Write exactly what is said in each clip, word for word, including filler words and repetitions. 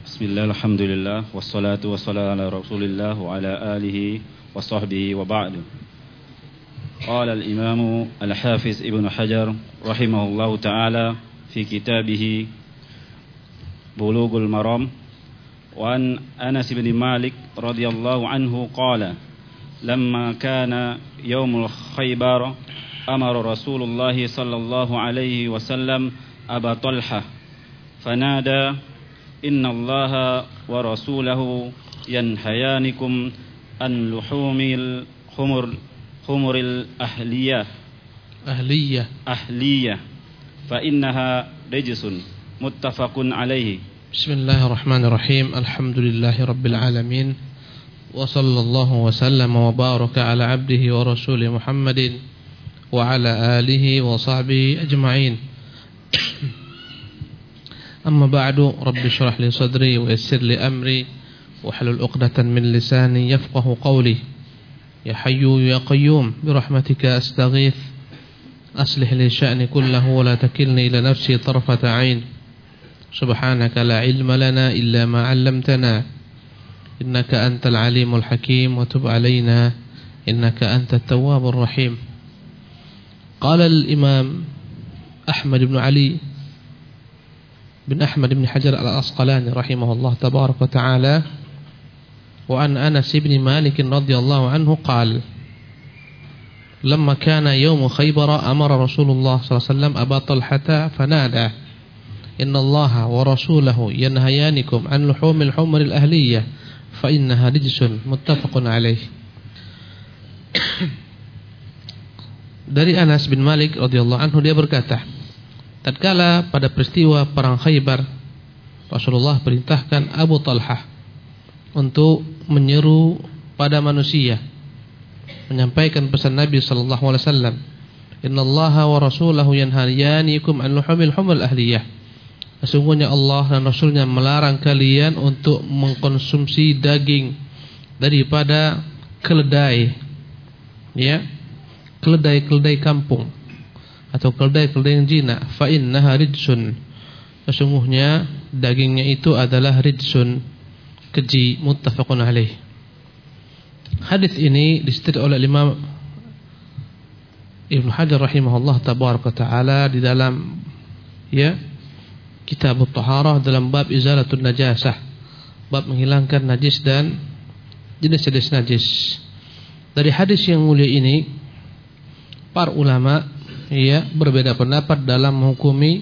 Bismillah, alhamdulillah, wassalatu wassalamu ala rasulillah wa ala alihi wa sahbihi wa ba'du. Qala al-imamu al-hafiz Ibn Hajar rahimahullahu ta'ala fi kitabih Bulughul Maram wa an Anas bin Malik radhiyallahu anhu qala lamma kana yaumul Khaybar amara Rasulullah sallallahu alaihi wasallam Aba Talha fanada inna Allaha wa rasulahu yanhayanikum an luhumil khumur khumuril ahliyah ahliyah ahliyah fa innaha rijsun muttafaqun alaihi. Bismillahirrahmanirrahim. Alhamdulillahi rabbil alamin wa sallallahu wa sallama wa baraka ala abdihi wa rasulih Muhammadin wa ala alihi wa sahbihi ajma'in. أما بعد رب اشرح لي صدري ويسر لي أمري واحلل عقدة من لساني يفقه قولي يا حي يا قيوم برحمتك أستغيث أصلح لي شأني كله ولا تكلني إلى نفسي طرفة عين سبحانك لا علم لنا إلا ما علمتنا إنك أنت العليم الحكيم وتب علينا إنك أنت التواب الرحيم. قال الإمام أحمد بن علي بن أحمد بن حجر الأسقلاني رحمه الله تبارك وتعالى وعن أنس بن مالك رضي الله عنه قال لما كان يوم خيبر أمر رسول الله صلى الله عليه وسلم أبا طلحة فنادى إن الله ورسوله ينهيانكم عن لحوم الحمر الأهلية فإنها رجس متفق عليه. Dari Anas bin Malik radhiyallahu anhu dia berkata, tatkala pada peristiwa perang Khaybar, Rasulullah perintahkan Abu Talhah untuk menyeru pada manusia, menyampaikan pesan Nabi sallallahu alaihi wasallam, "Innallaha wa rasulahu yanhayanikum an luhumil humul ahliyah." Sesungguhnya Allah dan Rasulnya melarang kalian untuk mengkonsumsi daging daripada keledai, ya, keledai-keledai kampung atau keledai-keledai yang jinak. Fa innaha rijsun, sesungguhnya dagingnya itu adalah rijsun, keji. Muttafaqun alaih. Hadis ini disebut oleh Imam Ibn Hajar rahimahullah tabaraka taala di dalam ya Kitab At-Taharah dalam bab izalatun najasah, bab menghilangkan najis dan jenis-jenis najis. Dari hadis yang mulia ini para ulama ya berbeda pendapat dalam menghukumi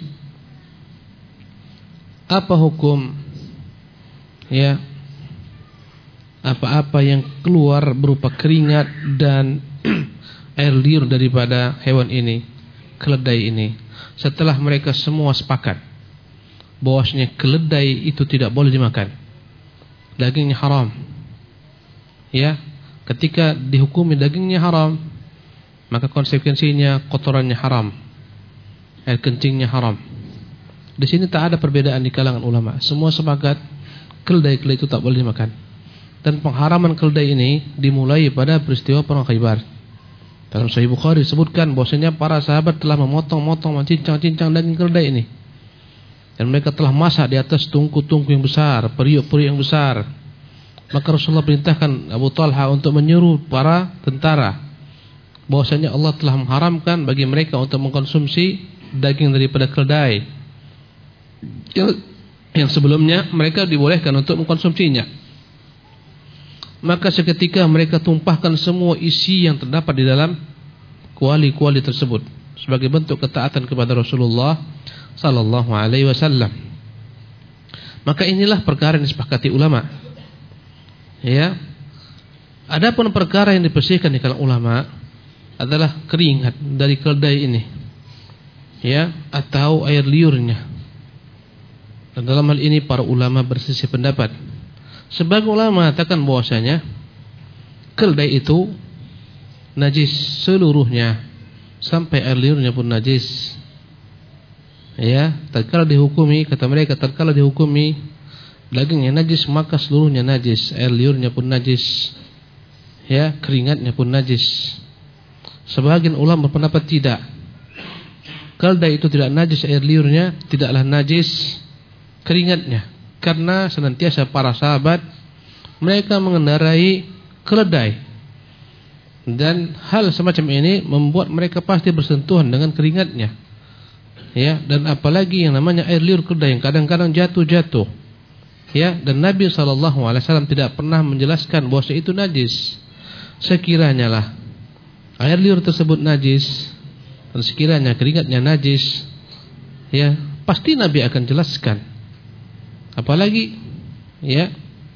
apa hukum ya apa-apa yang keluar berupa keringat dan air liur daripada hewan ini, keledai ini. Setelah mereka semua sepakat bahwasanya keledai itu tidak boleh dimakan, dagingnya haram, ya, ketika dihukumi dagingnya haram, maka konsekuensinya kotorannya haram, air kencingnya haram. Di sini tak ada perbedaan di kalangan ulama. Semua sepakat keledai-keledai itu tak boleh dimakan. Dan pengharaman keledai ini dimulai pada peristiwa perang Khaybar. Dalam Sahih Bukhari disebutkan bahwasanya para sahabat telah memotong-motong, mencincang-cincang daging keledai ini. Dan mereka telah masak di atas tungku-tungku yang besar, periuk-periuk yang besar. Maka Rasulullah perintahkan Abu Talha untuk menyuruh para tentara bahwasanya Allah telah mengharamkan bagi mereka untuk mengkonsumsi daging daripada keledai yang, yang sebelumnya mereka dibolehkan untuk mengkonsumsinya. Maka seketika mereka tumpahkan semua isi yang terdapat di dalam kuali-kuali tersebut sebagai bentuk ketaatan kepada Rasulullah sallallahu alaihi wasallam. Maka inilah perkara yang disepakati ulama. Ya. Adapun perkara yang dipersihkan di kalangan ulama adalah keringat dari keledai ini, ya, atau air liurnya. Dan dalam hal ini para ulama berselisih pendapat. Sebagian ulama mengatakan bahwasanya keledai itu najis seluruhnya, sampai air liurnya pun najis. Ya, tatkala dihukumi, kata mereka, tatkala dihukumi dagingnya najis, maka seluruhnya najis, air liurnya pun najis, ya, keringatnya pun najis. Sebagian ulama berpendapat tidak, keledai itu tidak najis air liurnya, tidaklah najis keringatnya. karena senantiasa para sahabat mereka mengendarai keledai, dan hal semacam ini membuat mereka pasti bersentuhan dengan keringatnya, ya. Dan apalagi yang namanya air liur keledai yang kadang-kadang jatuh-jatuh, ya. Dan Nabi shallallahu alaihi wasallam tidak pernah menjelaskan bahwa itu najis. Sekiranya lah air liur tersebut najis, dan sekiranya keringatnya najis, ya, pasti Nabi akan jelaskan. Apalagi, ya,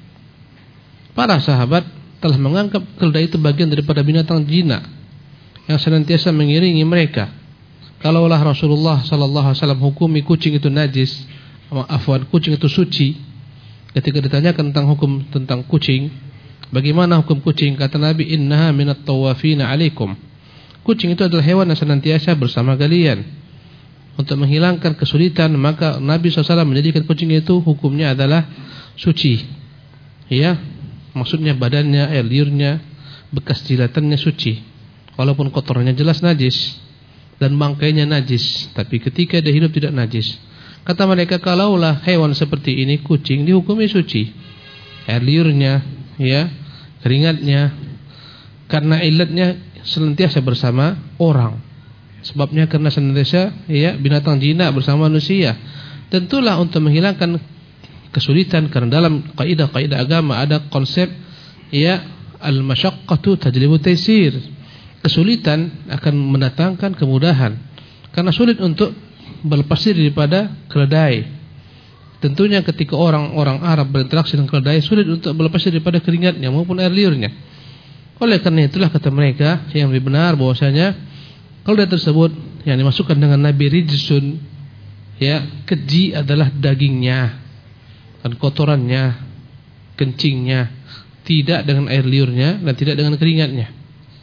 para sahabat telah menganggap keledai itu bagian daripada binatang jinak yang senantiasa mengiringi mereka. Kalaulah Rasulullah sallallahu alaihi wasallam hukumi kucing itu najis, afwan, kucing itu suci, ketika ditanyakan tentang hukum tentang kucing, bagaimana hukum kucing? Kata Nabi, innaha minat tawafina alaikum. Kucing itu adalah hewan yang senantiasa bersama kalian. Untuk menghilangkan kesulitan, maka Nabi shallallahu alaihi wasallam menjadikan kucing itu hukumnya adalah suci, ya. Maksudnya badannya, air liurnya, bekas jilatannya suci, walaupun kotornya jelas najis dan bangkainya najis, tapi ketika dia hidup tidak najis. Kata mereka, kalaulah hewan seperti ini, kucing, dihukumi suci, air liurnya, ya, keringatnya, karena ilatnya senantiasa bersama orang. Sebabnya karena senantiasa, ya, binatang jinak bersama manusia. Tentulah untuk menghilangkan kesulitan, karena dalam kaidah-kaidah agama ada konsep, ya, al-masyaqqatu tajlibu taysir. Kesulitan akan mendatangkan kemudahan. Karena sulit untuk berlepas diri daripada keledai. Tentunya ketika orang-orang Arab berinteraksi dengan keledai, sulit untuk berlepas diri daripada keringatnya maupun air liurnya. Oleh karena itulah kata mereka yang lebih benar bahwasanya keledai tersebut yang dimasukkan dengan Nabi rijsun, ya, keji adalah dagingnya dan kotorannya, kencingnya, tidak dengan air liurnya dan tidak dengan keringatnya.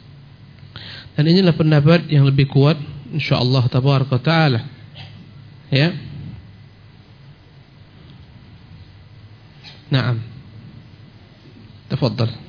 Dan inilah pendapat yang lebih kuat insyaallah tabaraka taala, ya. Naam, tafadhal.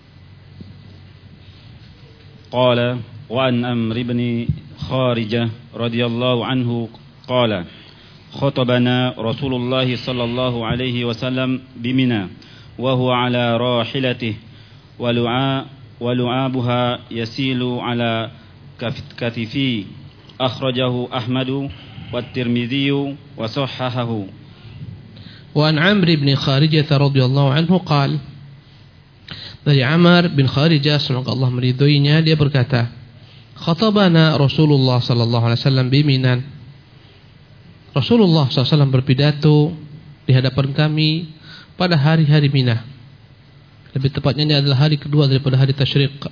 Qala wa an Amr ibn Kharijah radhiyallahu anhu qala خطبنا رسول الله صلى الله عليه وسلم بمنى وهو على راحلته ولعاء ولعابها يسيل على كتفيه أخرجه أحمد والترمذي وصححه. وعن عمرو بن خارجة رضي الله عنه قال, dari Amr bin Kharijah semoga Allah meridhoinya, dia berkata, khatabana Rasulullah sallallahu alaihi wasallam biminan. Rasulullah shallallahu alaihi wasallam berpidato di hadapan kami pada hari-hari Mina. Lebih tepatnya ini adalah hari kedua daripada hari Tasyriq,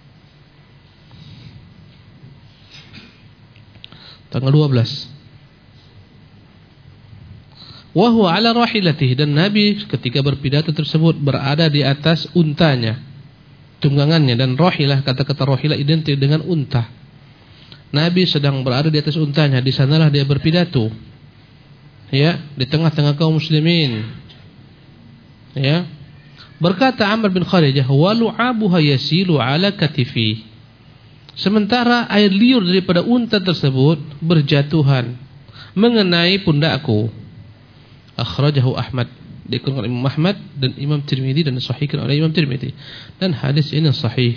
tanggal dua belas. Wa huwa ala rahilatihi, dan Nabi ketika berpidato tersebut berada di atas untanya, tunggangannya. Dan rahilah, kata-kata rahilah identik dengan unta. Nabi sedang berada di atas untanya, di sanalah dia berpidato, ya, di tengah-tengah kaum muslimin, ya. Berkata Amr bin Kharijah, wa lu'abuha yasilu ala katifi. Sementara air liur daripada unta tersebut berjatuhan mengenai pundakku. Akhrajahu Ahmad, dikeluarkan Imam Ahmad dan Imam Tirmidzi, dan disahihkan oleh Imam Tirmidzi, dan hadis ini sahih.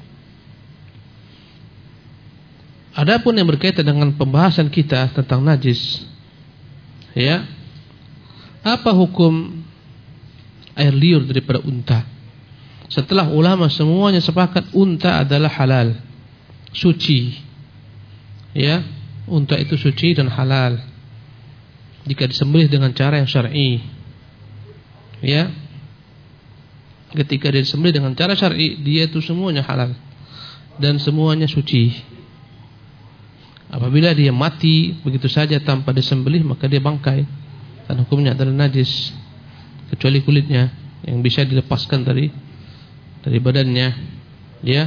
Adapun yang berkaitan dengan pembahasan kita tentang najis, ya, apa hukum air liur daripada unta? Setelah ulama semuanya sepakat unta adalah halal, suci, ya, unta itu suci dan halal jika disembelih dengan cara yang syar'i, ya. Ketika dia disembelih dengan cara syar'i, dia itu semuanya halal dan semuanya suci. Apabila dia mati begitu saja tanpa disembelih, maka dia bangkai dan hukumnya adalah najis, kecuali kulitnya yang bisa dilepaskan dari dari badannya, ya.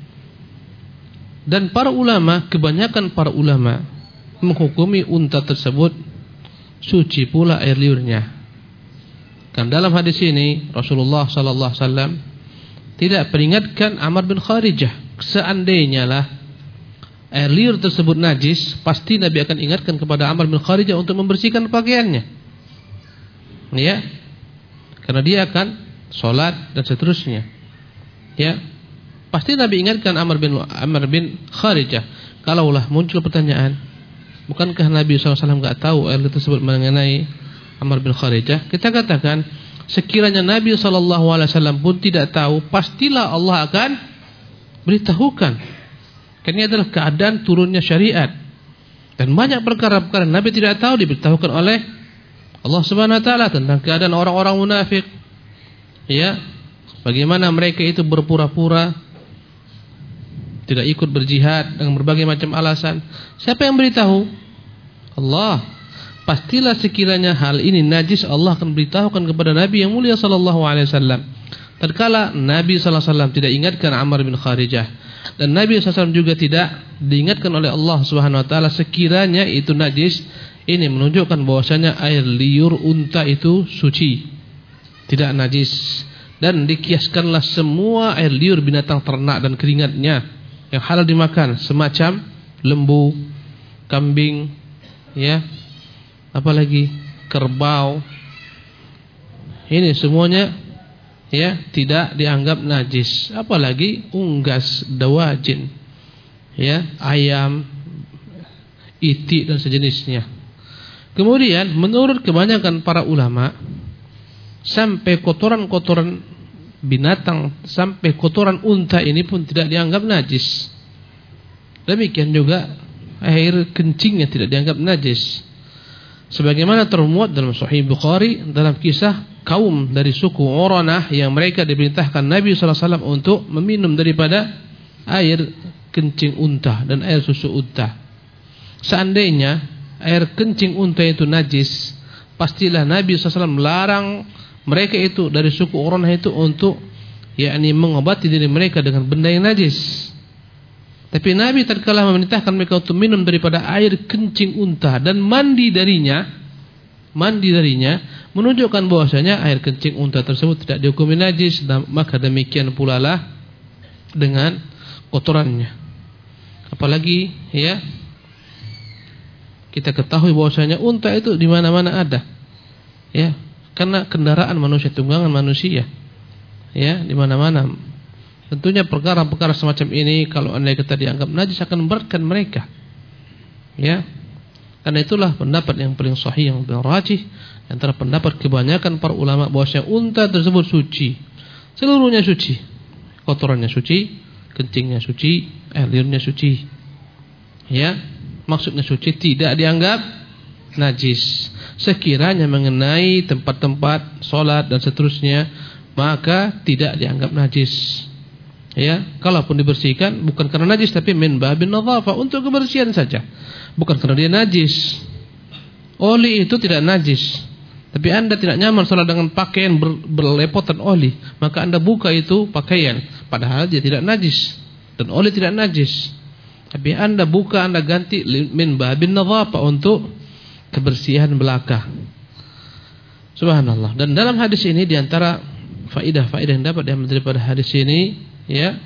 Dan para ulama, kebanyakan para ulama menghukumi unta tersebut suci pula air liurnya. Kan dalam hadis ini Rasulullah sallallahu alaihi wasallam tidak peringatkan Amr bin Kharijah. Seandainya lah air liur tersebut najis, pasti Nabi akan ingatkan kepada Amr bin Kharijah untuk membersihkan pakaiannya, ya. karena dia akan sholat dan seterusnya. Ya, pasti Nabi ingatkan Amr bin Amr bin Kharijah. Kalaulah muncul pertanyaan, bukankah Nabi shallallahu alaihi wasallam enggak tahu ayat tersebut mengenai Amr bin Kharijah? Kita katakan, sekiranya Nabi shallallahu alaihi wasallam pun tidak tahu, pastilah Allah akan beritahukan. Karena ini adalah keadaan turunnya syariat. Dan banyak perkara-perkara Nabi tidak tahu diberitahukan oleh Allah Subhanahu wa taala tentang keadaan orang-orang munafik. Ya, bagaimana mereka itu berpura-pura tidak ikut berjihad dengan berbagai macam alasan. Siapa yang beritahu? Allah. Pastilah sekiranya hal ini najis, Allah akan beritahukan kepada Nabi yang mulia sallallahu alaihi wasallam. Tatkala Nabi sallallahu alaihi wasallam tidak ingatkan Amr bin Kharijah, dan Nabi sallallahu alaihi wasallam juga tidak diingatkan oleh Allah Subhanahu wa taala sekiranya itu najis, ini menunjukkan bahwasanya air liur unta itu suci, tidak najis. Dan dikiaskanlah semua air liur binatang ternak dan keringatnya yang halal dimakan, semacam lembu, kambing, ya, apalagi kerbau. Ini semuanya, ya, tidak dianggap najis. Apalagi unggas, dawajin, ya, ayam, itik dan sejenisnya. Kemudian menurut kebanyakan para ulama, sampai kotoran-kotoran binatang, sampai kotoran unta ini pun tidak dianggap najis. Demikian juga air kencingnya tidak dianggap najis. Sebagaimana termuat dalam Sahih Bukhari dalam kisah kaum dari suku Uranah yang mereka diperintahkan Nabi sallallahu alaihi wasallam untuk meminum daripada air kencing unta dan air susu unta. Seandainya air kencing unta itu najis, pastilah Nabi sallallahu alaihi wasallam melarang mereka itu dari suku Uranah itu untuk yakni mengobati diri mereka dengan benda yang najis. Tapi Nabi tatkala memerintahkan mereka untuk minum daripada air kencing unta dan mandi darinya, mandi darinya menunjukkan bahwasanya air kencing unta tersebut tidak dihukumi najis, dan maka demikian pula lah dengan kotorannya. Apalagi, ya, kita ketahui bahwasanya unta itu di mana-mana ada, ya, karena kendaraan manusia, tunggangan manusia, ya, di mana-mana. Tentunya perkara-perkara semacam ini kalau andai kata dianggap najis akan memberatkan mereka, ya. Karena itulah pendapat yang paling sahih, yang paling rajih antara pendapat kebanyakan para ulama bahwasanya unta tersebut suci, seluruhnya suci, kotorannya suci, kencingnya suci, air liurnya suci, ya, maksudnya suci, tidak dianggap najis. Sekiranya mengenai tempat-tempat sholat dan seterusnya, maka tidak dianggap najis. Ya, kalaupun dibersihkan bukan karena najis, tapi min babin nadhafah, untuk kebersihan saja, bukan karena dia najis. Oli itu tidak najis, tapi anda tidak nyaman sholat dengan pakaian ber, berlepotan oli, maka anda buka itu pakaian, padahal dia tidak najis dan oli tidak najis, tapi anda buka, anda ganti min babin nadhafah, untuk kebersihan belaka. Subhanallah. Dan dalam hadis ini diantara faidah-faidah yang dapat diambil daripada hadis ini, ya,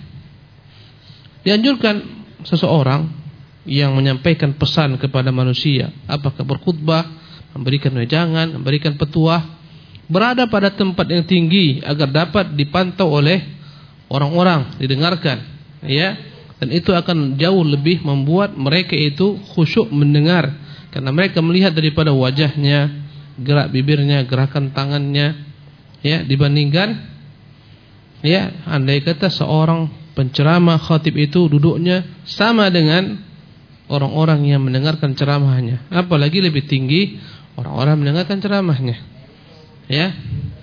dianjurkan seseorang yang menyampaikan pesan kepada manusia, apakah berkhutbah, memberikan wejangan, memberikan petuah, berada pada tempat yang tinggi agar dapat dipantau oleh orang-orang, didengarkan, ya, dan itu akan jauh lebih membuat mereka itu khusyuk mendengar, karena mereka melihat daripada wajahnya, gerak bibirnya, gerakan tangannya, ya, dibandingkan, ya, andai kata seorang penceramah khatib itu duduknya sama dengan orang-orang yang mendengarkan ceramahnya, apalagi lebih tinggi orang-orang mendengarkan ceramahnya, ya.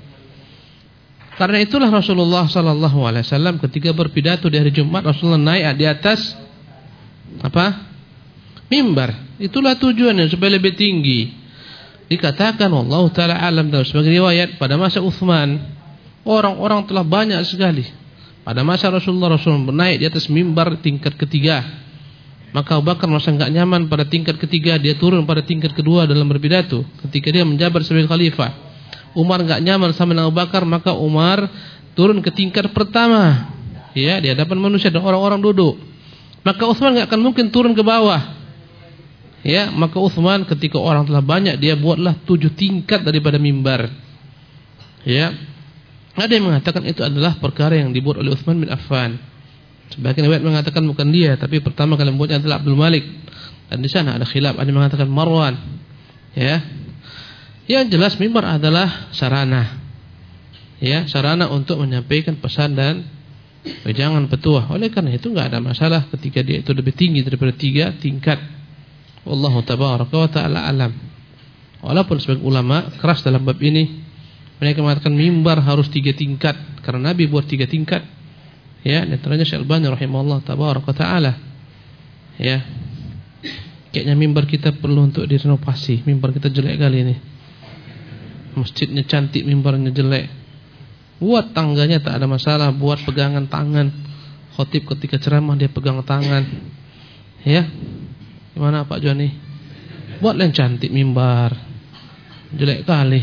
Karena itulah Rasulullah sallallahu alaihi wasallam ketika berpidato di hari Jumat, Rasulullah naik di atas apa? Mimbar. Itulah tujuannya, supaya lebih tinggi. Dikatakan wallahu taala alam, dalam sebagai riwayat, pada masa Utsman orang-orang telah banyak sekali. Pada masa Rasulullah, Rasulullah naik di atas mimbar tingkat ketiga. Maka Abu Bakar merasa enggak nyaman pada tingkat ketiga, dia turun pada tingkat kedua dalam berpidato ketika dia menjabat sebagai khalifah. Umar enggak nyaman sama dengan Abu Bakar, maka Umar turun ke tingkat pertama, ya, di hadapan manusia dan orang-orang duduk. Maka Utsman enggak akan mungkin turun ke bawah. Ya, maka Utsman ketika orang telah banyak, dia buatlah tujuh tingkat daripada mimbar. Ya. Ada yang mengatakan itu adalah perkara yang dibuat oleh Utsman bin Affan. Sebagian riwayat mengatakan bukan dia, tapi pertama kali membuatnya adalah Abdul Malik. Dan di sana ada khilaf, ada yang mengatakan Marwan. Ya. Yang jelas mimbar adalah sarana. Ya, sarana untuk menyampaikan pesan dan wejangan petuah. Oleh karena itu enggak ada masalah ketika dia itu lebih tinggi daripada tiga tingkat. Wallahu tabaraka wa ta'ala alam. Walaupun sebagian ulama keras dalam bab ini, mereka mengatakan mimbar harus tiga tingkat karena Nabi buat tiga tingkat. Ya, di antaranya Syekh Albani rahimahullah tabaraka taala. Ya. Kayaknya mimbar kita perlu untuk direnovasi. Mimbar kita jelek kali ini. Masjidnya cantik, mimbarnya jelek. Buat tangganya tak ada masalah, buat pegangan tangan. Khatib ketika ceramah dia pegang tangan. Ya. Gimana Pak Joni? Buatlah yang cantik mimbar. Jelek kali.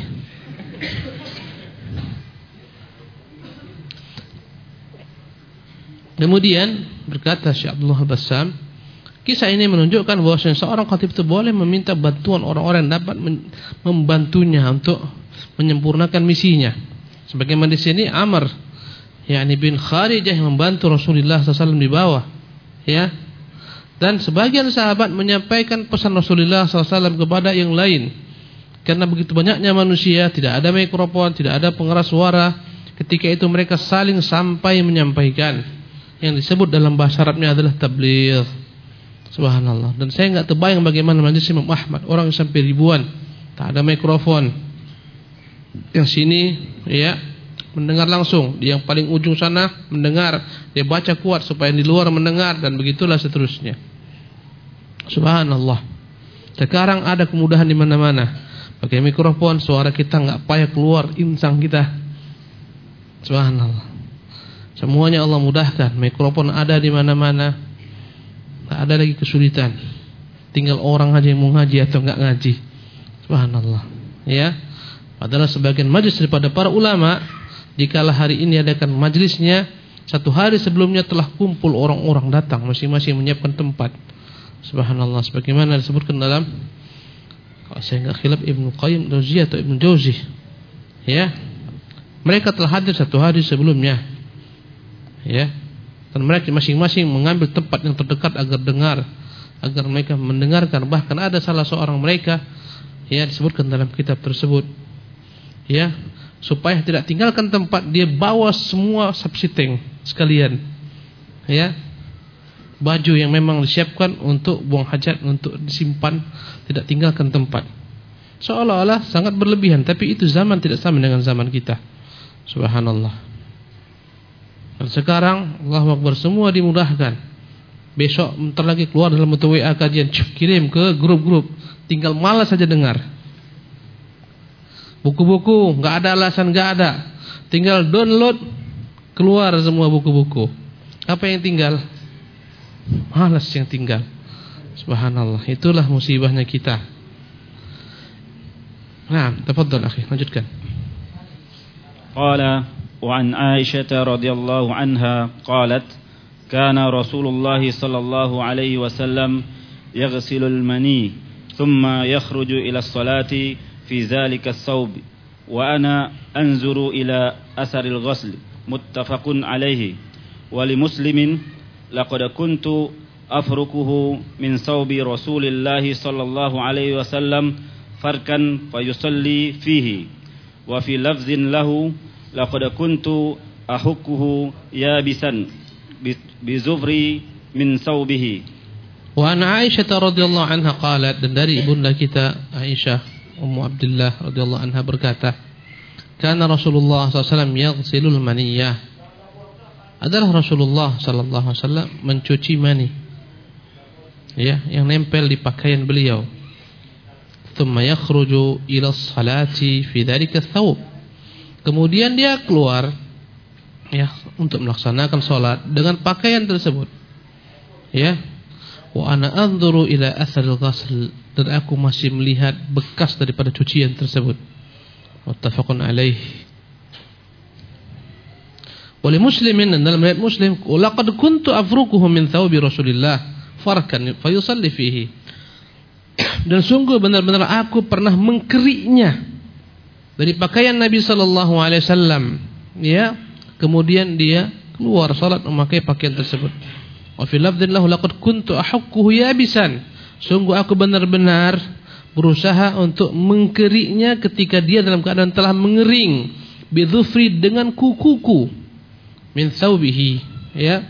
Kemudian berkata Syekh Abdullah Bassam, kisah ini menunjukkan bahwa seorang khatib itu boleh meminta bantuan orang-orang yang dapat membantunya untuk menyempurnakan misinya. Sebagaimana di sini Amr, yakni bin Kharijah yang membantu Rasulullah sallallahu alaihi wasallam di bawah, ya. Dan sebagian sahabat menyampaikan pesan Rasulullah sallallahu alaihi wasallam kepada yang lain. Karena begitu banyaknya manusia, tidak ada mikrofon, tidak ada pengeras suara. Ketika itu mereka saling sampai menyampaikan. Yang disebut dalam bahasa Arabnya adalah tabligh. Subhanallah. Dan saya enggak terbayang bagaimana majelis Imam Ahmad, orang yang sampai ribuan, tak ada mikrofon. Yang sini ya mendengar langsung, di yang paling ujung sana mendengar, dia baca kuat supaya yang di luar mendengar, dan begitulah seterusnya. Subhanallah. Sekarang ada kemudahan di mana-mana. Pakai mikrofon, suara kita enggak payah keluar insang kita. Subhanallah. Semuanya Allah mudahkan. Mikrofon ada di mana-mana. Tak ada lagi kesulitan. Tinggal orang aja yang mau ngaji atau enggak ngaji. Subhanallah. Ya. Padahal sebagian majlis daripada para ulama, jikalau hari ini adakan majlisnya, satu hari sebelumnya telah kumpul orang-orang datang, masing-masing menyiapkan tempat. Subhanallah. Sebagaimana disebutkan dalam, kalau saya enggak khilaf, Ibnu Qayyim Jauziyah atau Ibnu Jauzi. Ya. Mereka telah hadir satu hari sebelumnya. Ya, dan mereka masing-masing mengambil tempat yang terdekat agar dengar, agar mereka mendengarkan. Bahkan ada salah seorang mereka, ya, disebutkan dalam kitab tersebut, ya, supaya tidak tinggalkan tempat, dia bawa semua subsiteng sekalian, ya, baju yang memang disiapkan untuk buang hajat, untuk disimpan, tidak tinggalkan tempat. Seolah-olah sangat berlebihan, tapi itu zaman tidak sama dengan zaman kita. Subhanallah. Dan sekarang Allahu Akbar, semua dimudahkan. Besok bentar lagi keluar dalam bentuk W A kajian, kirim ke grup-grup, tinggal malas saja dengar. Buku-buku enggak ada alasan, enggak ada. Tinggal download, keluar semua buku-buku. Apa yang tinggal? Malas yang tinggal. Subhanallah, itulah musibahnya kita. Nah, tafadhal akhi, lanjutkan. Qala وعن عائشة رضي الله عنها قالت كان رسول الله صلى الله عليه وسلم يغسل المني ثم يخرج إلى الصلاة في ذلك الثوب وأنا أنظر إلى أثر الغسل متفق عليه ولمسلم لقد كنت أفركه من ثوب رسول الله صلى الله عليه وسلم فركا فيصلي فيه وفي لفظ له laqad kuntu ahukkuhu yabisan bizufri min saubihi. Wa an Aisyah radhiyallahu anha qalat, dan dari ibunda kita Aisyah Ummu Abdullah radhiyallahu anha berkata, kana Rasulullah sallallahu alaihi wasallam yaghsilul maniyah. Adalah Rasulullah sallallahu alaihi wasallam mencuci mani, ya, yang nempel di pakaian beliau. Thumma yakhruju ila sholati fi dzalika thawb. Kemudian dia keluar, ya, untuk melaksanakan sholat dengan pakaian tersebut, ya. Wa ana anzuru ila atharil ghasl, dan aku masih melihat bekas daripada cucian tersebut. Muttafaqun alaih. Wa li Muslimin, dan dalam riwayat Muslim, laqad kuntu afrukuhu min thawbi Rasulillah farkan fa yusalli fihi. Dan sungguh benar-benar aku pernah mengkeriknya, dari pakaian Nabi sallallahu alaihi wasallam, ya. Kemudian dia keluar salat memakai pakaian tersebut. Wa fi lafdhin lahu laqad kuntu ahukkuhu yabisan. Sungguh aku benar-benar berusaha untuk mengkeriknya ketika dia dalam keadaan telah mengering, bidhufri dengan kukuku, min thawbihi, ya,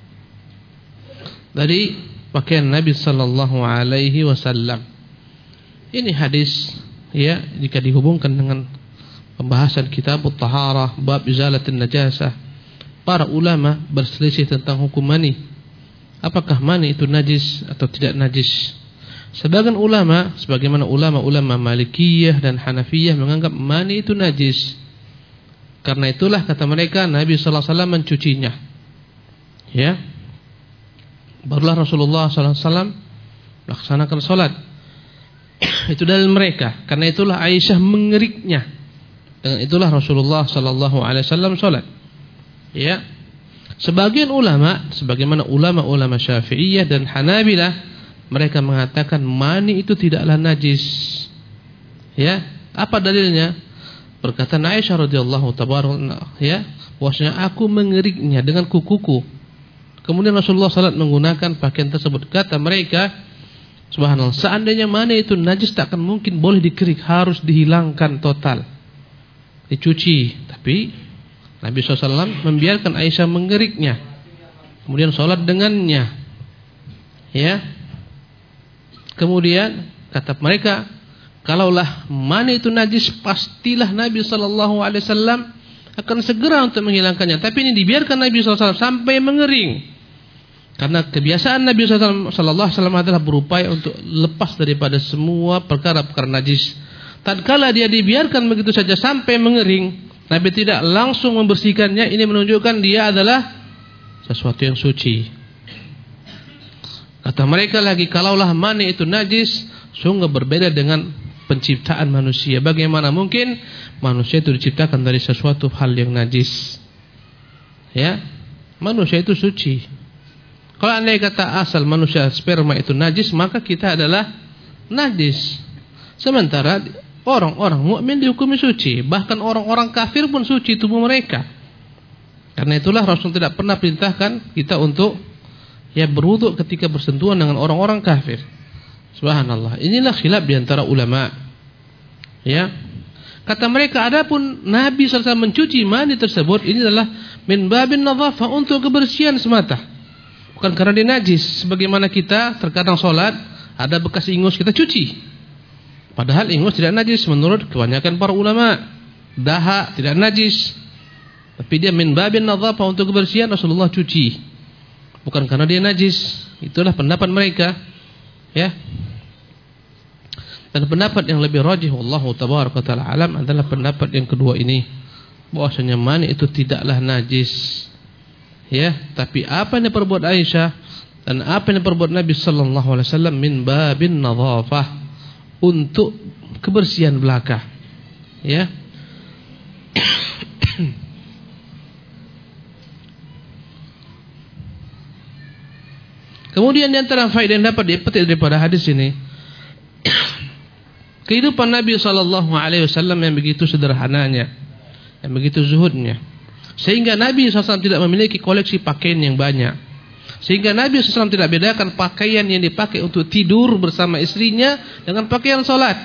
dari pakaian Nabi sallallahu alaihi wasallam. Ini hadis, ya, jika dihubungkan dengan pembahasan kitab at-taharah bab izalatin najasah, para ulama berselisih tentang hukum mani. Apakah mani itu najis atau tidak najis? Sebagian ulama, sebagaimana ulama-ulama Malikiyah dan Hanafiyah, menganggap mani itu najis. Karena itulah kata mereka Nabi sallallahu alaihi wasallam mencucinya. Ya. Barulah Rasulullah sallallahu alaihi wasallam melaksanakan salat. Itu dalil mereka. Karena itulah Aisyah mengeriknya. Dengan itulah Rasulullah sallallahu alaihi wasallam salat. Ya. Sebagian ulama, sebagaimana ulama-ulama Syafi'iyah dan Hanabilah, mereka mengatakan mani itu tidaklah najis. Ya. Apa dalilnya? Perkataan Aisyah radhiyallahu tabaraka, ya, bahwasanya aku mengeriknya dengan kukuku. Kemudian Rasulullah sallallahu alaihi wasallam menggunakan pakaian tersebut. Kata mereka, subhanallah, seandainya mani itu najis tak akan mungkin boleh dikerik, harus dihilangkan total, dicuci. Tapi Nabi sallallahu alaihi wasallam membiarkan Aisyah mengeriknya, kemudian sholat dengannya. Ya. Kemudian kata mereka, kalaulah mani itu najis, pastilah Nabi sallallahu alaihi wasallam akan segera untuk menghilangkannya. Tapi ini dibiarkan Nabi sallallahu alaihi wasallam sampai mengering. Karena kebiasaan Nabi sallallahu alaihi wasallam adalah berupaya untuk lepas daripada semua perkara-perkara najis. Tatkala dia dibiarkan begitu saja sampai mengering, Nabi tidak langsung membersihkannya. Ini menunjukkan dia adalah sesuatu yang suci. Kata mereka lagi, kalaulah mani itu najis, sungguh berbeda dengan penciptaan manusia. Bagaimana mungkin manusia itu diciptakan dari sesuatu hal yang najis? Ya, manusia itu suci. Kalau andai kata asal manusia sperma itu najis, maka kita adalah najis. Sementara orang-orang mukmin dihukumi suci, bahkan orang-orang kafir pun suci tubuh mereka. Karena itulah Rasul tidak pernah perintahkan kita untuk, ya, berwudu ketika bersentuhan dengan orang-orang kafir. Subhanallah. Inilah khilaf di antara ulama. Ya. Kata mereka, adapun Nabi sallallahu alaihi wasallam mencuci mani tersebut, ini adalah min babin nadhafah, untuk kebersihan semata. Bukan karena dia najis. Sebagaimana kita terkadang sholat, ada bekas ingus kita cuci. Padahal ingus tidak najis menurut kebanyakan para ulama. Dahak tidak najis. Tapi dia min babin nadhafah, untuk kebersihan, Rasulullah cuci. Bukan karena dia najis. Itulah pendapat mereka. Ya. Dan pendapat yang lebih rajih, wallahu tabaraka taala alam, adalah pendapat yang kedua ini, bahwasanya mani itu tidaklah najis. Ya, tapi apa yang diperbuat Aisyah dan apa yang diperbuat Nabi sallallahu alaihi wasallam min babin nadhafah, untuk kebersihan belaka. Ya. Kemudian di antara faedah yang dapat dipetik daripada hadis ini, kehidupan Nabi sallallahu alaihi wasallam yang begitu sederhananya, yang begitu zuhudnya, sehingga Nabi sallallahu alaihi wasallam tidak memiliki koleksi pakaian yang banyak. Sehingga Nabi sallallahu alaihi wasallam tidak bedakan pakaian yang dipakai untuk tidur bersama istrinya dengan pakaian sholat.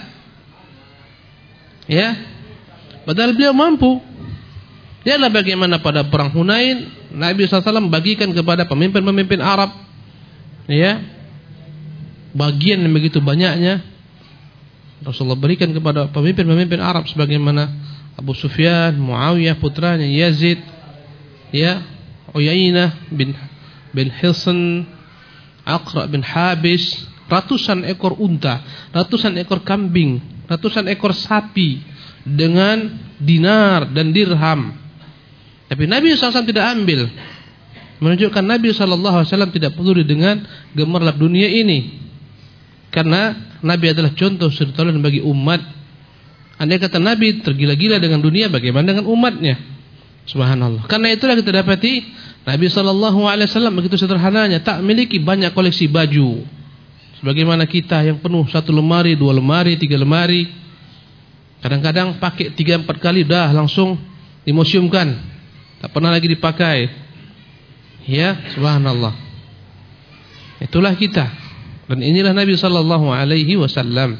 Ya, padahal beliau mampu. Lihatlah bagaimana pada perang Hunain, Nabi sallallahu alaihi wasallam bagikan kepada pemimpin-pemimpin Arab, ya, bagian yang begitu banyaknya. Rasulullah berikan kepada pemimpin-pemimpin Arab sebagaimana Abu Sufyan, Muawiyah putranya, Yazid, ya, Uyainah bin bin Hisn, Aqra bin Habis, ratusan ekor unta, ratusan ekor kambing, ratusan ekor sapi dengan dinar dan dirham. Tapi Nabi sallallahu alaihi wasallam tidak ambil. Menunjukkan Nabi sallallahu alaihi wasallam tidak peduli dengan gemerlap dunia ini. Karena Nabi adalah contoh suri tauladan bagi umat. Andai kata Nabi tergila-gila dengan dunia, bagaimana dengan umatnya? Subhanallah. Karena itulah kita dapati Nabi sallallahu alaihi wasallam begitu sederhananya, tak memiliki banyak koleksi baju. Sebagaimana kita yang penuh satu lemari, dua lemari, tiga lemari. Kadang-kadang pakai tiga empat kali dah langsung dimuseumkan, tak pernah lagi dipakai. Ya, subhanallah. Itulah kita. Dan inilah Nabi sallallahu alaihi wasallam.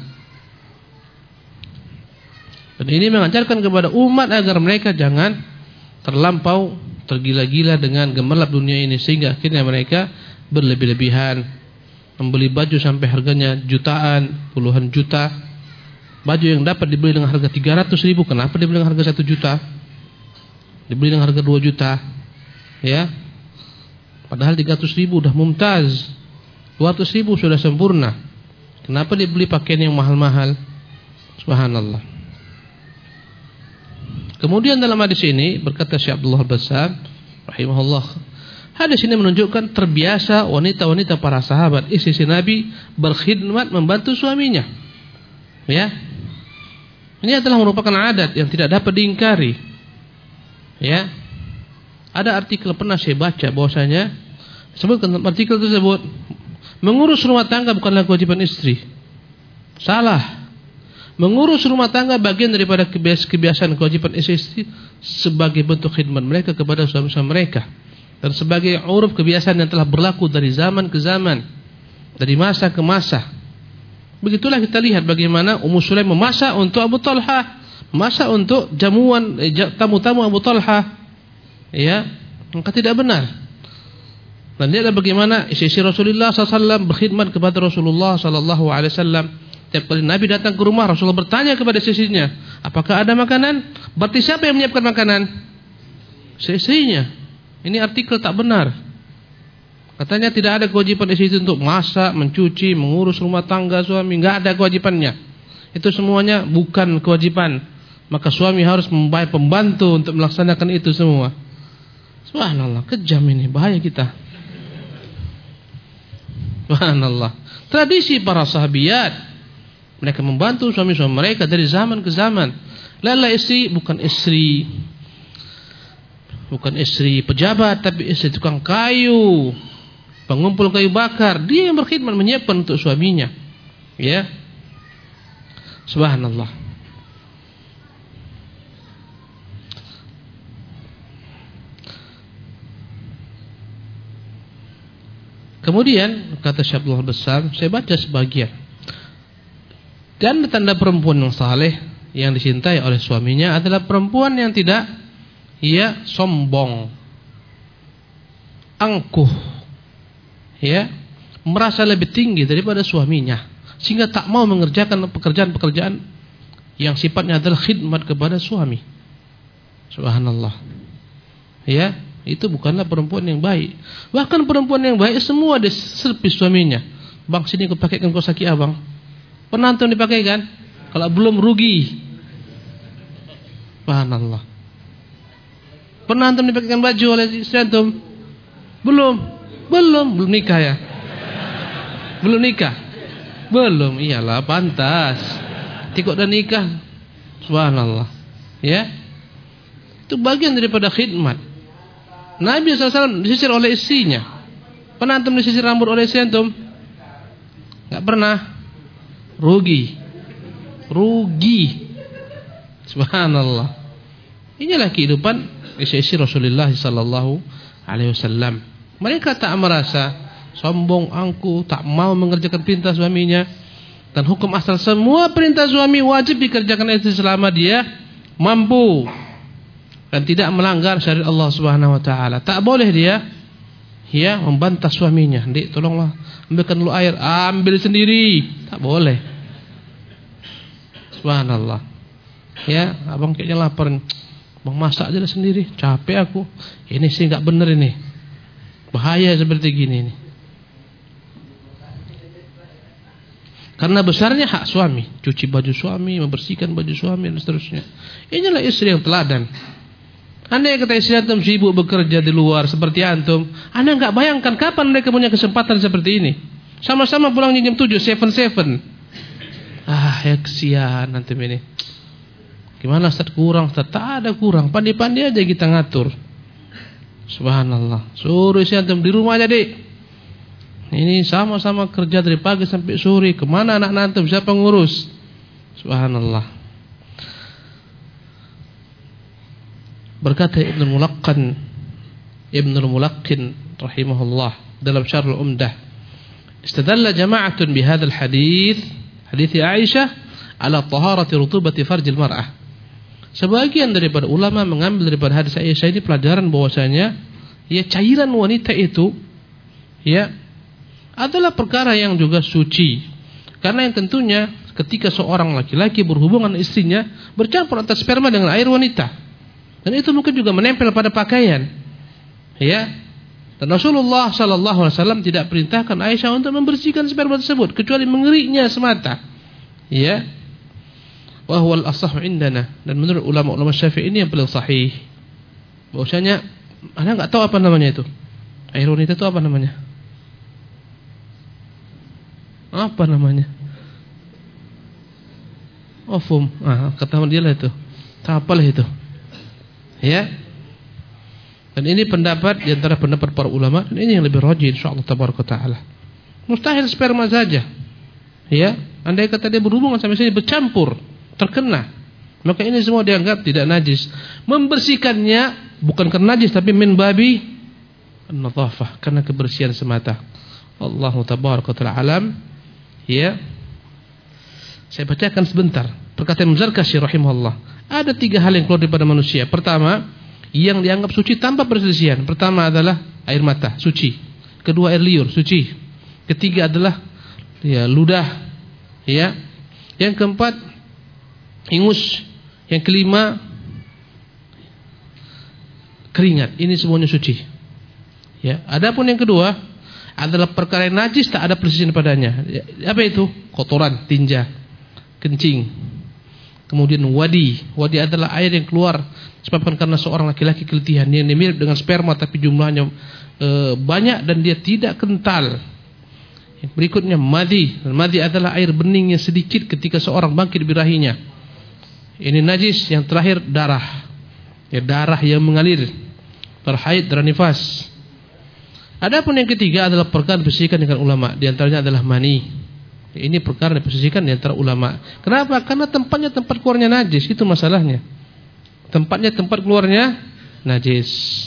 Dan ini mengajarkan kepada umat agar mereka jangan terlampau tergila-gila dengan gemerlap dunia ini, sehingga akhirnya mereka berlebih-lebihan, membeli baju sampai harganya jutaan, puluhan juta. Baju yang dapat dibeli dengan harga tiga ratus ribu, kenapa dibeli dengan harga satu juta? Dibeli dengan harga dua juta. Ya. Padahal tiga ratus ribu sudah mumtaz, dua ratus ribu sudah sempurna. Kenapa dibeli pakaian yang mahal-mahal? Subhanallah. Kemudian dalam hadis ini berkata Syekh Abdullah Bassam rahimahullah, hadis ini menunjukkan terbiasa wanita-wanita para sahabat istri Nabi berkhidmat membantu suaminya. Ya. Ini adalah merupakan adat yang tidak dapat diingkari. Ya. Ada artikel pernah saya baca bahwasanya sebutkan dalam artikel tersebut, mengurus rumah tangga bukanlah kewajiban istri. Salah. Mengurus rumah tangga bagian daripada kebiasaan kewajiban istri sebagai bentuk khidmat mereka kepada suami-suami mereka, dan sebagai uruf kebiasaan yang telah berlaku dari zaman ke zaman, dari masa ke masa. Begitulah kita lihat bagaimana Ummu Sulaim memasak untuk Abu Talha, memasak untuk jamuan eh, tamu-tamu Abu Talha. Ya, maka tidak benar. Dan lihatlah bagaimana istri Rasulullah sallallahu alaihi wasallam berkhidmat kepada Rasulullah sallallahu alaihi wasallam. Setiap kali Nabi datang ke rumah, Rasulullah bertanya kepada istrinya, apakah ada makanan? Berarti siapa yang menyiapkan makanan? Istrinya. Ini artikel tak benar. Katanya tidak ada kewajiban istri untuk masak, mencuci, mengurus rumah tangga suami. Enggak ada kewajibannya. Itu semuanya bukan kewajiban. Maka suami harus membayar pembantu untuk melaksanakan itu semua. Subhanallah, kejam ini, bahaya kita. Subhanallah. Tradisi para sahabiat, mereka membantu suami-suami mereka dari zaman ke zaman. Lala istri bukan istri Bukan istri pejabat, tapi istri tukang kayu, pengumpul kayu bakar. Dia yang berkhidmat menyiapkan untuk suaminya. Ya. Subhanallah. Kemudian kata Syekh Abdullah Bassam, saya baca sebagian. Dan tanda perempuan yang saleh, yang dicintai oleh suaminya adalah perempuan yang tidak ia sombong, angkuh, ya, merasa lebih tinggi daripada suaminya, sehingga tak mau mengerjakan pekerjaan-pekerjaan yang sifatnya adalah khidmat kepada suami. Subhanallah. Ya, itu bukanlah perempuan yang baik. Bahkan perempuan yang baik semua diservis suaminya. Bang, sini aku pakaikan kau saki abang. Pernah antum dipakai kan? Kalau belum rugi. Subhanallah. Pernah antum dipakaikan baju oleh istri antum? Belum. Belum, belum nikah ya. Belum nikah. Belum, iyalah pantas. Tikok dan nikah. Subhanallah. Ya. Itu bagian daripada khidmat. Nabi sallallahu alaihi wasallam disisir oleh istrinya. Pernah antum disisir rambut oleh istri antum? Enggak pernah. Rugi. Rugi. Subhanallah. Inilah kehidupan istri Rasulullah sallallahu alaihi wasallam. Mereka tak merasa sombong, angkuh, tak mau mengerjakan perintah suaminya. Dan hukum asal semua perintah suami wajib dikerjakan istri selama dia mampu dan tidak melanggar syariat Allah Subhanahu wa taala. Tak boleh dia ya membantah suaminya. Dik, tolonglah ambilkan dulu air, ambil sendiri. Tak boleh. Subhanallah. Ya, abang kayaknya lapar. Bang masak aja sendiri, capek aku. Ini sih enggak benar ini. Bahaya seperti gini nih. Karena besarnya hak suami, cuci baju suami, membersihkan baju suami dan seterusnya. Inilah istri yang teladan. Andai kata istri antum sibuk bekerja di luar seperti antum, Anda enggak bayangkan kapan mereka punya kesempatan seperti ini. Sama-sama pulang jam tujuh, seven seven. Ah, ya kesian antum ini. Gimana Ustaz, kurang Ustaz? Tak ada kurang, pandai-pandai aja kita ngatur. Subhanallah. Suruh istri antum di rumah aja, Dik. Ini sama-sama kerja dari pagi sampai sore. Kemana anak antum? Siapa ngurus? Subhanallah. Berkata Ibnu Mulaqqin Ibnu Mulaqqin rahimahullah dalam Syarh Al-Umdah, istadalla jama'atun bihadzal hadits, hadits Aisyah, ala taharati rutubati farjil mar'ah. Sebagian daripada ulama mengambil daripada hadis Aisyah ini pelajaran bahwasanya ya cairan wanita itu ya adalah perkara yang juga suci. Karena yang tentunya ketika seorang laki-laki berhubungan dengan istrinya bercampur antara sperma dengan air wanita. Dan itu mungkin juga menempel pada pakaian. Ya. Dan Rasulullah sallallahu alaihi wasallam tidak perintahkan Aisyah untuk membersihkan sperma tersebut kecuali mengeriknya semata. Ya. Wa huwal ashah indana, dan menurut ulama-ulama Syafi'i ini yang paling sahih. Bahwasanya Anda enggak tahu apa namanya itu. Air wanita itu apa namanya? Apa namanya? Ofum. Ah, kata dia lah itu. Tak apalah itu. Ya. Dan ini pendapat di antara pendapat para ulama, dan ini yang lebih rajih insyaallah tabaraka taala. Mustahil sperma saja. Ya, andai kata dia berhubungan sampai sini bercampur, terkena, maka ini semua dianggap tidak najis. Membersihkannya bukan karena najis tapi min babi an-nadhafah, karena kebersihan semata. Allahu tabaraka taala alam. Ya. Saya bacakan sebentar perkataan Zarkashi rahimahullah. Ada tiga hal yang keluar daripada manusia. Pertama, yang dianggap suci tanpa perselisihan. Pertama adalah air mata, suci. Kedua air liur, suci. Ketiga adalah ya ludah. Ya. Yang keempat ingus. Yang kelima keringat. Ini semuanya suci. Ya. Adapun yang kedua adalah perkara yang najis, tak ada perselisihan padanya. Apa itu? Kotoran, tinja, kencing. Kemudian wadi. Wadi adalah air yang keluar sebabkan karena seorang laki-laki keletihan. Dia mirip dengan sperma tapi jumlahnya e, banyak dan dia tidak kental. Yang berikutnya madhi. Madhi adalah air bening yang sedikit ketika seorang bangkit birahinya. Ini najis. Yang terakhir darah. Ya, darah yang mengalir. Terhaid, darah nifas. Adapun yang ketiga adalah perkara dibersihkan dengan ulama. Di antaranya adalah mani. Ini perkara dibersihkan di antara ulama. Kenapa? Karena tempatnya tempat keluarnya najis. Itu masalahnya. Tempatnya tempat keluarnya najis.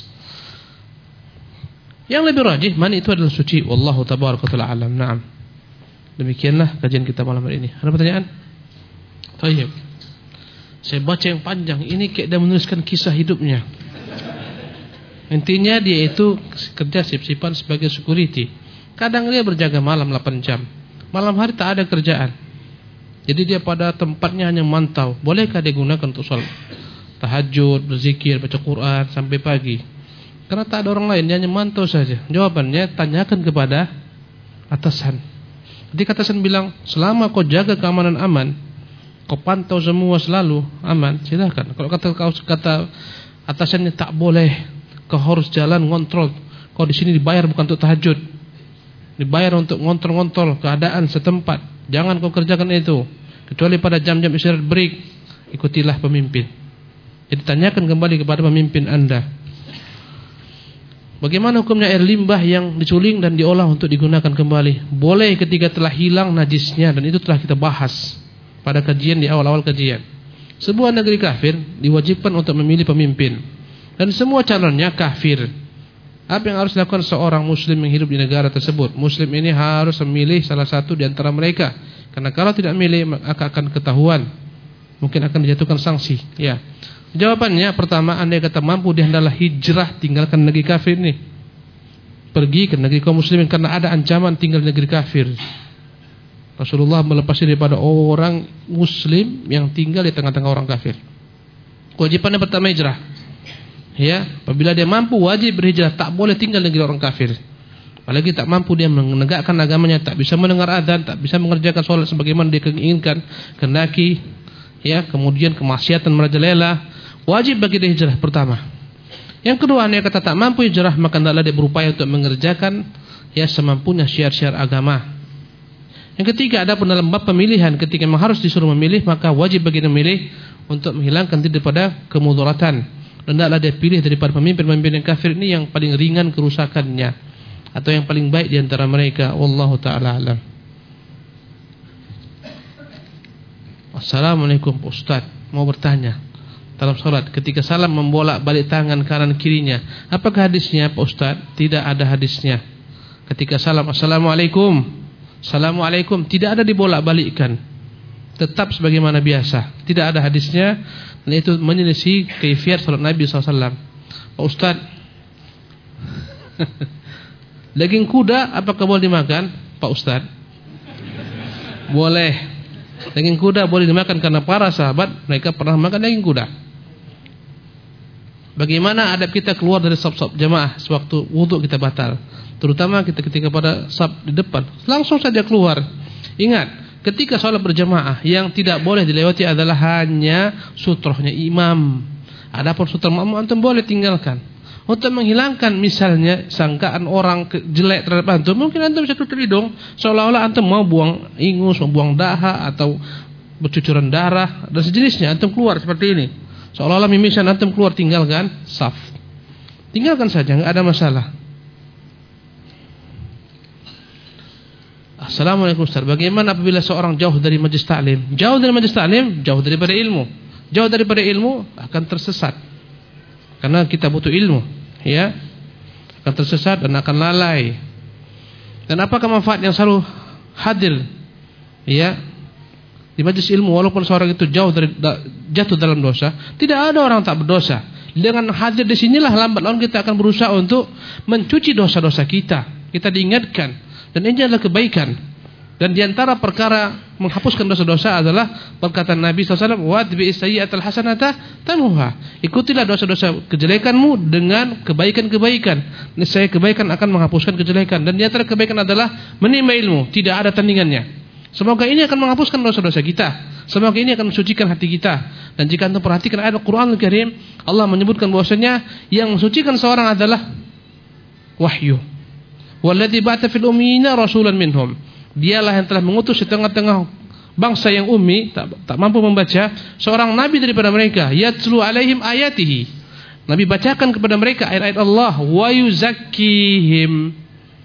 Yang lebih rajih, mani itu adalah suci. Wallahu tabaraka ta'ala alam. Naam. Demikianlah kajian kita malam hari ini. Ada pertanyaan? Baik. Saya baca yang panjang. Ini kayak dia menuliskan kisah hidupnya. Intinya dia itu kerja sip-sipan sebagai security. Kadang dia berjaga malam delapan jam. Malam hari tak ada kerjaan. Jadi dia pada tempatnya hanya mantau. Bolehkah dia gunakan untuk sholat tahajud, berzikir, baca Quran sampai pagi? Karena tak ada orang lain, dia hanya mantau saja. Jawabannya, tanyakan kepada atasan. Ketika atasan bilang, selama kau jaga keamanan aman, kau pantau semua selalu aman, silakan. Kalau kata kata atasannya tak boleh, kau harus jalan ngontrol. Kau di sini dibayar bukan untuk tahajud, dibayar untuk ngontrol-ngontrol keadaan setempat. Jangan kau kerjakan itu kecuali pada jam-jam istirahat break. Ikutilah pemimpin. Jadi tanyakan kembali kepada pemimpin anda, bagaimana hukumnya air limbah yang diculing dan diolah untuk digunakan kembali? Boleh ketika telah hilang najisnya, dan itu telah kita bahas pada kajian di awal-awal kajian. Sebuah negeri kafir diwajibkan untuk memilih pemimpin, dan semua calonnya kafir. Apa yang harus dilakukan seorang muslim yang hidup di negara tersebut? Muslim ini harus memilih salah satu di antara mereka. Karena kalau tidak memilih maka akan ketahuan, mungkin akan dijatuhkan sanksi. Ya. Jawabannya, pertama, andai kata mampu, dia hendaklah hijrah, tinggalkan negeri kafir ini, pergi ke negeri kaum muslimin, karena ada ancaman tinggal di negeri kafir. Rasulullah melepas diri daripada orang muslim yang tinggal di tengah-tengah orang kafir. Kewajibannya pertama hijrah. Ya, apabila dia mampu wajib berhijrah, tak boleh tinggal di negeri orang kafir. Apalagi tak mampu dia menegakkan agamanya, tak bisa mendengar adzan, tak bisa mengerjakan sholat sebagaimana dia inginkan, kendaki, ya, kemudian kemaksiatan merajalela, wajib bagi dia hijrah pertama. Yang kedua, dia kata tak mampu hijrah, maka hendaklah dia berupaya untuk mengerjakan ya semampunya syiar-syiar agama. Yang ketiga, ada pun dalam bab pemilihan, ketika memang harus disuruh memilih, maka wajib bagi dia memilih untuk menghilangkan diri daripada kemudaratan. Hendaklah dia pilih daripada pemimpin-pemimpin yang kafir ini yang paling ringan kerusakannya, atau yang paling baik di antara mereka. Wallahu ta'ala alam. Assalamualaikum Pak Ustaz, mau bertanya, dalam salat ketika salam membolak-balik tangan kanan kirinya. Apakah hadisnya Pak Ustaz? Tidak ada hadisnya. Ketika salam assalamualaikum, assalamualaikum, tidak ada dibolak-balikkan, tetap sebagaimana biasa. Tidak ada hadisnya, dan itu menyelisih kaifiat salat Nabi sallallahu alaihi wasallam. Pak Ustaz, daging kuda apakah boleh dimakan Pak Ustaz? Boleh. Daging kuda boleh dimakan karena para sahabat mereka pernah makan daging kuda. Bagaimana adab kita keluar dari saf-saf jamaah sewaktu wudhu kita batal, terutama kita ketika pada saf di depan, langsung saja keluar. Ingat, ketika sholat berjamaah yang tidak boleh dilewati adalah hanya sutrohnya imam. Adapun sutroh makmum antum boleh tinggalkan. Untuk menghilangkan misalnya sangkaan orang jelek terhadap antum, mungkin antum bisa tutup hidung seolah-olah antum mau buang ingus, mau buang dahak atau bercucuran darah dan sejenisnya, antum keluar seperti ini. Seolah-olah mimisan antum keluar, tinggalkan saf. Tinggalkan saja, enggak ada masalah. Assalamualaikum Ustaz. Bagaimana apabila seorang jauh dari majlis taklim? Jauh dari majlis taklim, jauh daripada ilmu. Jauh daripada ilmu akan tersesat. Karena kita butuh ilmu, ya. Akan tersesat dan akan lalai. Dan apakah manfaat yang selalu hadir, ya, di majlis ilmu walaupun seorang itu jauh dari da, jatuh dalam dosa? Tidak ada orang tak berdosa. Dengan hadir di sinilah lambat laun kita akan berusaha untuk mencuci dosa-dosa kita. Kita diingatkan, dan ini adalah kebaikan. Dan diantara perkara menghapuskan dosa-dosa adalah perkataan Nabi sallallahu alaihi wasallam, "Wadbi sayyi'atal hasanata tamuha." Ikutilah dosa-dosa kejelekanmu dengan kebaikan-kebaikan. Niscaya kebaikan akan menghapuskan kejelekan. Dan diantara kebaikan adalah menimba ilmu, tidak ada tandingannya. Semoga ini akan menghapuskan dosa-dosa kita. Semoga ini akan mensucikan hati kita. Dan jika anda perhatikan ayat Al-Quran Al-Karim, Allah menyebutkan bahwasanya yang mensucikan seorang adalah wahyu. Walladzi ba'atha fil ummiyina rasulan minhum. Dialah yang telah mengutus di tengah-tengah bangsa yang ummi, tak, tak mampu membaca, seorang nabi daripada mereka, yatlu alaihim ayatihi. Nabi bacakan kepada mereka ayat-ayat Allah, wa yuzakkihim.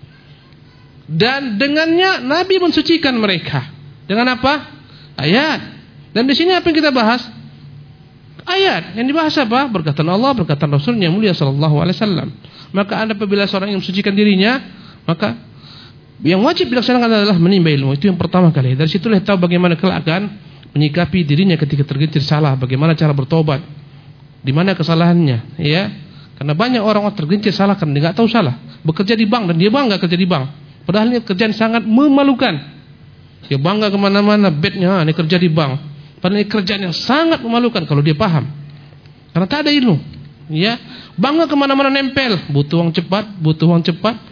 Dan dengannya Nabi mensucikan mereka. Dengan apa? Ayat. Dan di sini apa yang kita bahas? Ayat. Yang dibahas apa? Berkatan Allah, berkatan Rasulnya mulia sallallahu alaihi wasallam. Maka anda apabila seorang yang mensucikan dirinya, maka yang wajib dilaksanakan adalah menimba ilmu. Itu yang pertama kali. Dari situlah tahu bagaimana kelak akan menyikapi dirinya ketika tergelincir salah, bagaimana cara bertobat, di mana kesalahannya, ya. Karena banyak orang tergelincir salah karena dia enggak tahu salah. Bekerja di bank dan dia bangga kerja di bank. Padahal ini kerjaan sangat memalukan. Dia bangga kemana-mana, bednya ini kerja di bank. Padahal ini kerjaan yang sangat memalukan kalau dia paham. Karena tak ada ilmu, ya. Bangga kemana-mana nempel, butuh uang cepat, butuh uang cepat.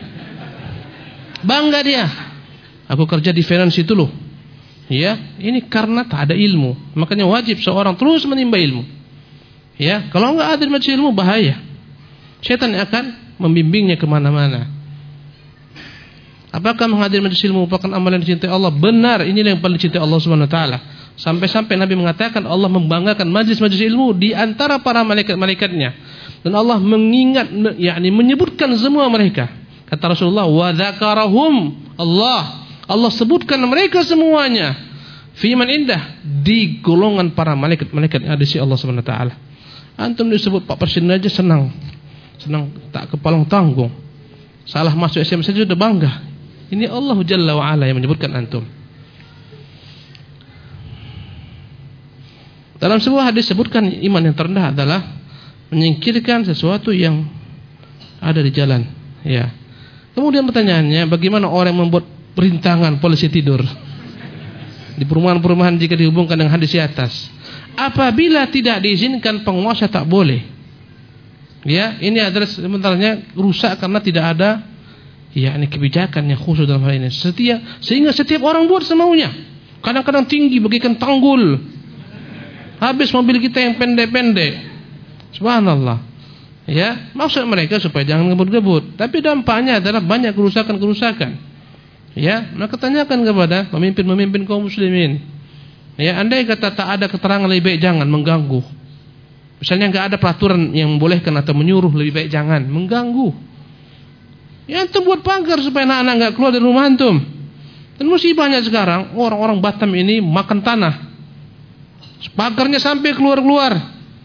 Bangga dia, aku kerja di finance itu loh, ya. Ini karena tak ada ilmu. Makanya wajib seorang terus menimba ilmu, ya. Kalau enggak ada majlis ilmu, bahaya. Syaitan akan membimbingnya kemana-mana. Apakah menghadiri majlis ilmu merupakan amalan yang dicintai Allah? Benar, inilah yang paling dicintai Allah Subhanahu Wa Taala. Sampai-sampai Nabi mengatakan Allah membanggakan majlis-majlis ilmu di antara para malaikat-malaikatnya, dan Allah mengingat, yakni menyebutkan semua mereka. Kata Rasulullah, wa dzakarahum Allah. Allah sebutkan mereka semuanya. Fi man indah, di golongan para malaikat-malaikat yang ada di sisi Allah Subhanahu wa taala. Antum disebut Pak Presiden aja senang. Senang tak kepalang tanggung. Salah masuk S M saja sudah bangga. Ini Allah Jalla wa Ala yang menyebutkan antum. Dalam sebuah hadis sebutkan iman yang terendah adalah menyingkirkan sesuatu yang ada di jalan, ya. Kemudian pertanyaannya, bagaimana orang yang membuat perintangan polisi tidur di perumahan-perumahan jika dihubungkan dengan hadis di atas? Apabila tidak diizinkan, penguasa tak boleh. Ya, ini adalah sebenarnya rusak karena tidak ada, ya, ini kebijakan yang khusus dalam hal ini. Setiap, sehingga setiap orang buat semaunya. Kadang-kadang tinggi bagaikan tanggul. Habis mobil kita yang pendek-pendek. Subhanallah. Ya, maksud mereka supaya jangan ngebut-ngebut, tapi dampaknya adalah banyak kerusakan-kerusakan. Ya, maka tanyakan kepada pemimpin-pemimpin kaum muslimin. Ya, andai kata tak ada keterangan lebih baik jangan mengganggu. Misalnya enggak ada peraturan yang membolehkan atau menyuruh, lebih baik jangan mengganggu. Ya, antum buat pagar supaya anak-anak enggak keluar dari rumah antum. Dan musibahnya sekarang orang-orang Batam ini makan tanah. Pagarnya sampai keluar-keluar.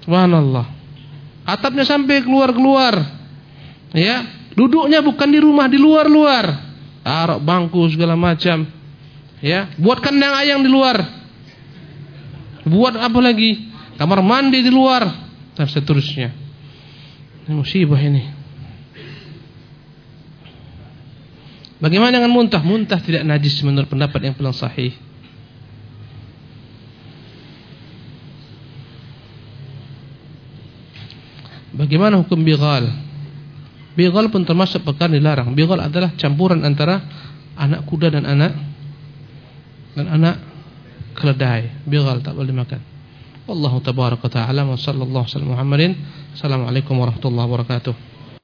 Subhanallah. Atapnya sampai keluar-keluar. Ya, duduknya bukan di rumah, di luar-luar. Taruh bangku segala macam. Ya, buat kandang ayam di luar. Buat apa lagi? Kamar mandi di luar dan seterusnya. Ini musibah ini. Bagaimana dengan muntah? Muntah tidak najis menurut pendapat yang paling sahih. Bagaimana hukum bighal? Bighal pun termasuk perkara dilarang. Bighal adalah campuran antara anak kuda dan anak dan anak keledai. Bighal tak boleh makan. Wallahu tabaraka ta'ala wa sallallahu alaihi wa sallam Muhammadin. Assalamualaikum warahmatullahi wabarakatuh.